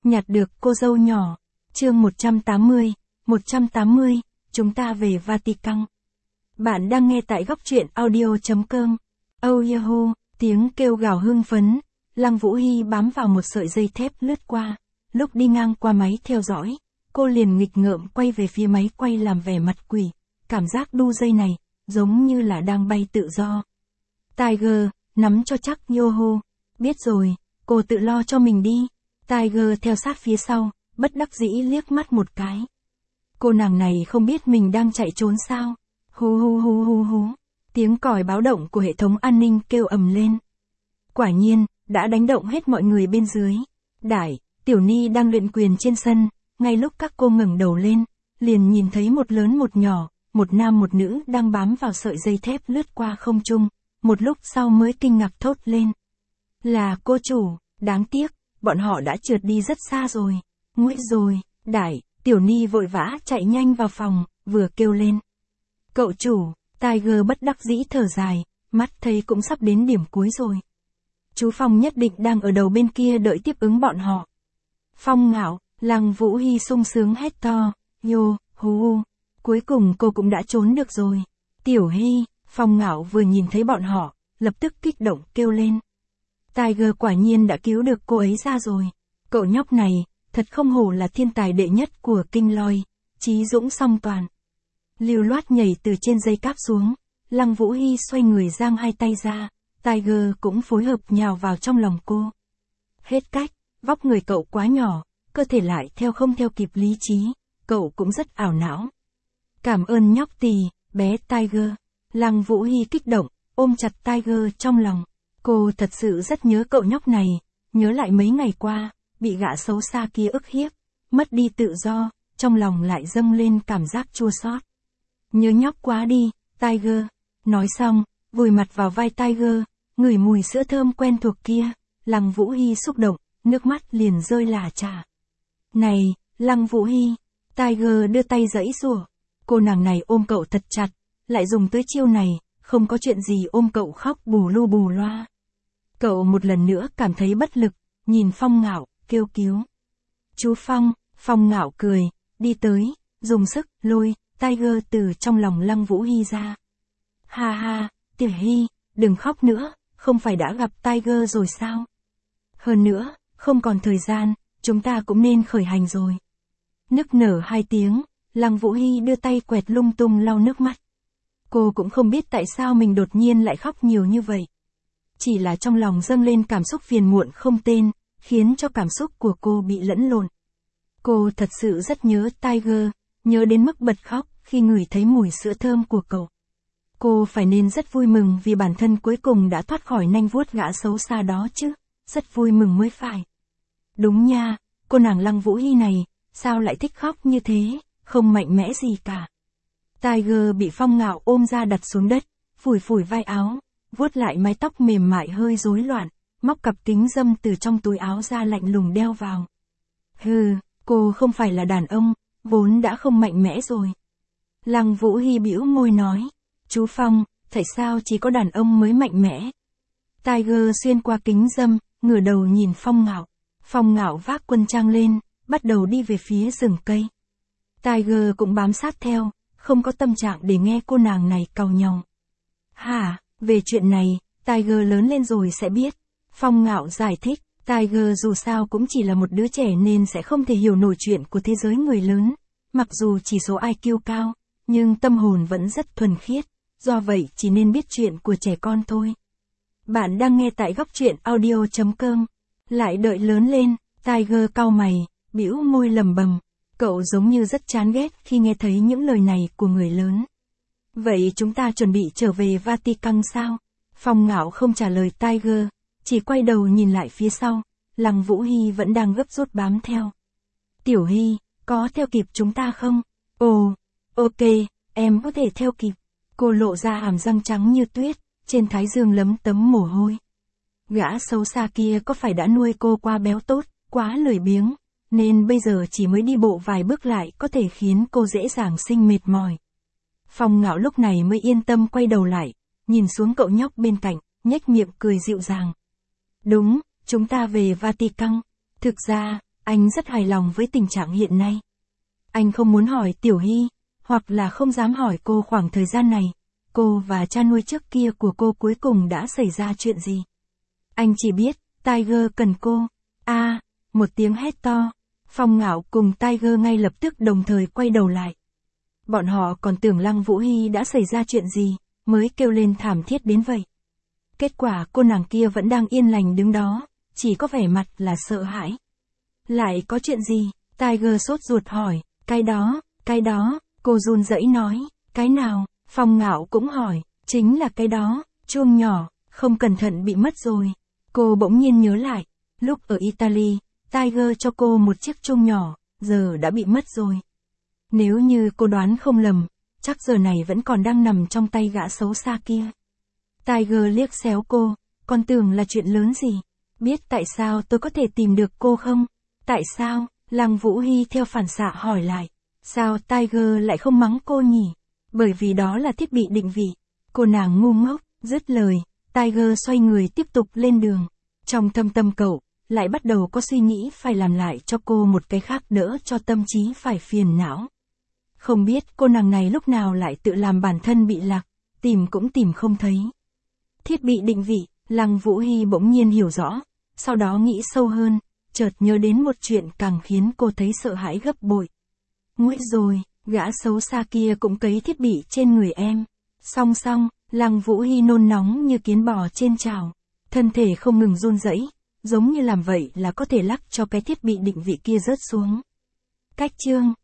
nhặt được cô dâu nhỏ. Chương 180, chúng ta về Vatican. Bạn đang nghe tại góc truyện audio.com. Oh yahoo, tiếng kêu gào hưng phấn, Lăng Vũ Hy bám vào một sợi dây thép lướt qua. Lúc đi ngang qua máy theo dõi, cô liền nghịch ngợm quay về phía máy quay làm vẻ mặt quỷ. Cảm giác đu dây này, giống như là đang bay tự do. Tiger, nắm cho chắc Yoho. Biết rồi, cô tự lo cho mình đi. Tiger theo sát phía sau, bất đắc dĩ liếc mắt một cái. Cô nàng này không biết mình đang chạy trốn sao. Hú hú hú hú hú. Tiếng còi báo động của hệ thống an ninh kêu ầm lên. Quả nhiên, đã đánh động hết mọi người bên dưới. Đại, Tiểu Ni đang luyện quyền trên sân, ngay lúc các cô ngẩng đầu lên, liền nhìn thấy một lớn một nhỏ, một nam một nữ đang bám vào sợi dây thép lướt qua không trung, một lúc sau mới kinh ngạc thốt lên. Là cô chủ, đáng tiếc, bọn họ đã trượt đi rất xa rồi. Nguy rồi, Đại, Tiểu Ni vội vã chạy nhanh vào phòng, vừa kêu lên. Cậu chủ, Tiger bất đắc dĩ thở dài, mắt thấy cũng sắp đến điểm cuối rồi. Chú Phong nhất định đang ở đầu bên kia đợi tiếp ứng bọn họ. Phong Ngạo, Lăng Vũ Hy sung sướng hét to, yo, hú, cuối cùng cô cũng đã trốn được rồi. Tiểu Hy, Phong Ngạo vừa nhìn thấy bọn họ, lập tức kích động kêu lên. Tiger quả nhiên đã cứu được cô ấy ra rồi. Cậu nhóc này, thật không hổ là thiên tài đệ nhất của kinh lôi, trí dũng song toàn. Lưu loát nhảy từ trên dây cáp xuống, Lăng Vũ Hy xoay người giang hai tay ra, Tiger cũng phối hợp nhào vào trong lòng cô. Hết cách, vóc người cậu quá nhỏ, cơ thể lại không theo kịp lý trí, cậu cũng rất ảo não. Cảm ơn nhóc tì, bé Tiger. Lăng Vũ Hy kích động, ôm chặt Tiger trong lòng. Cô thật sự rất nhớ cậu nhóc này, nhớ lại mấy ngày qua, bị gã xấu xa kia ức hiếp, mất đi tự do, trong lòng lại dâng lên cảm giác chua xót. Nhớ nhóc quá đi, Tiger. Nói xong, vùi mặt vào vai Tiger, ngửi mùi sữa thơm quen thuộc kia, Lăng Vũ Hy xúc động, nước mắt liền rơi lả chả. Này, Lăng Vũ Hy, Tiger đưa tay giãy giụa. Cô nàng này ôm cậu thật chặt, lại dùng tới chiêu này, không có chuyện gì ôm cậu khóc bù lu bù loa. Cậu một lần nữa cảm thấy bất lực, nhìn Phong Ngạo, kêu cứu. Chú Phong, Phong Ngạo cười, đi tới, dùng sức, lôi, Tiger từ trong lòng Lăng Vũ Hy ra. Ha ha, Tiểu Hy, đừng khóc nữa, không phải đã gặp Tiger rồi sao? Hơn nữa, không còn thời gian, chúng ta cũng nên khởi hành rồi. Nức nở hai tiếng, Lăng Vũ Hy đưa tay quẹt lung tung lau nước mắt. Cô cũng không biết tại sao mình đột nhiên lại khóc nhiều như vậy. Chỉ là trong lòng dâng lên cảm xúc phiền muộn không tên, khiến cho cảm xúc của cô bị lẫn lộn. Cô thật sự rất nhớ Tiger, nhớ đến mức bật khóc khi ngửi thấy mùi sữa thơm của cậu. Cô phải nên rất vui mừng vì bản thân cuối cùng đã thoát khỏi nanh vuốt gã xấu xa đó chứ, rất vui mừng mới phải. Đúng nha, cô nàng Lăng Vũ Hy này, sao lại thích khóc như thế, không mạnh mẽ gì cả. Tiger bị Phong Ngạo ôm ra đặt xuống đất, phủi phủi vai áo, vuốt lại mái tóc mềm mại hơi rối loạn, móc cặp kính râm từ trong túi áo ra lạnh lùng đeo vào. Hừ, cô không phải là đàn ông, vốn đã không mạnh mẽ rồi. Lăng Vũ Hy bĩu môi nói, chú Phong, tại sao chỉ có đàn ông mới mạnh mẽ? Tiger xuyên qua kính râm, ngửa đầu nhìn Phong Ngạo. Phong Ngạo vác quân trang lên, bắt đầu đi về phía rừng cây. Tiger cũng bám sát theo, không có tâm trạng để nghe cô nàng này càu nhàu. Hả, về chuyện này, Tiger lớn lên rồi sẽ biết. Phong Ngạo giải thích, Tiger dù sao cũng chỉ là một đứa trẻ nên sẽ không thể hiểu nổi chuyện của thế giới người lớn. Mặc dù chỉ số IQ cao, nhưng tâm hồn vẫn rất thuần khiết, do vậy chỉ nên biết chuyện của trẻ con thôi. Bạn đang nghe tại góc truyện audio.com. Lại đợi lớn lên, Tiger cau mày, bĩu môi lẩm bẩm. Cậu giống như rất chán ghét khi nghe thấy những lời này của người lớn. Vậy chúng ta chuẩn bị trở về Vatican sao? Phong Ngạo không trả lời Tiger, chỉ quay đầu nhìn lại phía sau, Lăng Vũ Hy vẫn đang gấp rút bám theo. Tiểu Hy, có theo kịp chúng ta không? Ồ, ok, em có thể theo kịp. Cô lộ ra hàm răng trắng như tuyết, trên thái dương lấm tấm mồ hôi. Gã xấu xa kia có phải đã nuôi cô quá béo tốt, quá lười biếng, nên bây giờ chỉ mới đi bộ vài bước lại có thể khiến cô dễ dàng sinh mệt mỏi. Phong Ngạo lúc này mới yên tâm quay đầu lại, nhìn xuống cậu nhóc bên cạnh, nhếch miệng cười dịu dàng. Đúng, chúng ta về Vatican. Thực ra, anh rất hài lòng với tình trạng hiện nay. Anh không muốn hỏi Tiểu Hy, hoặc là không dám hỏi cô khoảng thời gian này, cô và cha nuôi trước kia của cô cuối cùng đã xảy ra chuyện gì. Anh chỉ biết, Tiger cần cô. Một tiếng hét to. Phong Ngạo cùng Tiger ngay lập tức đồng thời quay đầu lại. Bọn họ còn tưởng Lăng Vũ Hy đã xảy ra chuyện gì, mới kêu lên thảm thiết đến vậy. Kết quả cô nàng kia vẫn đang yên lành đứng đó, chỉ có vẻ mặt là sợ hãi. Lại có chuyện gì? Tiger sốt ruột hỏi. Cái đó, cô run rẩy nói. Cái nào? Phong Ngạo cũng hỏi. Chính là cái đó, chuông nhỏ, không cẩn thận bị mất rồi. Cô bỗng nhiên nhớ lại, lúc ở Italy, Tiger cho cô một chiếc chuông nhỏ, giờ đã bị mất rồi. Nếu như cô đoán không lầm, chắc giờ này vẫn còn đang nằm trong tay gã xấu xa kia. Tiger liếc xéo cô, con tưởng là chuyện lớn gì. Biết tại sao tôi có thể tìm được cô không? Tại sao? Lăng Vũ Hy theo phản xạ hỏi lại. Sao Tiger lại không mắng cô nhỉ? Bởi vì đó là thiết bị định vị. Cô nàng ngu ngốc, dứt lời, Tiger xoay người tiếp tục lên đường. Trong thâm tâm cậu, lại bắt đầu có suy nghĩ phải làm lại cho cô một cái khác đỡ cho tâm trí phải phiền não. Không biết cô nàng này lúc nào lại tự làm bản thân bị lạc, tìm cũng tìm không thấy. Thiết bị định vị, Lăng Vũ Hy bỗng nhiên hiểu rõ, sau đó nghĩ sâu hơn, chợt nhớ đến một chuyện càng khiến cô thấy sợ hãi gấp bội. Nguy rồi, gã xấu xa kia cũng cấy thiết bị trên người em. Song song, Lăng Vũ Hy nôn nóng như kiến bò trên chảo, thân thể không ngừng run rẩy, giống như làm vậy là có thể lắc cho cái thiết bị định vị kia rớt xuống. Cách chương